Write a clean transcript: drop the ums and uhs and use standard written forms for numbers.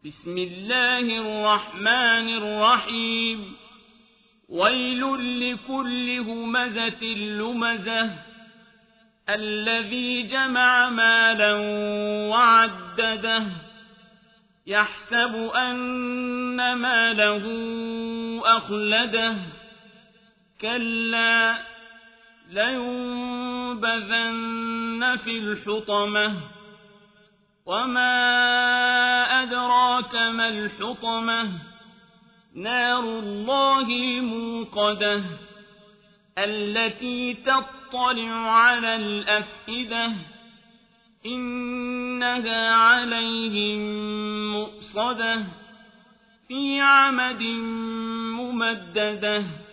بسم الله الرحمن الرحيم ويل لكل همزة لمزة الذي جمع مالا وعدده يحسب أن ماله أخلده كلا لينبذن في الحطمة وما أدراك ما الحطمة نار الله الموقدة التي تطلع على الأفئدة إنها عليهم مؤصدة في عمد ممددة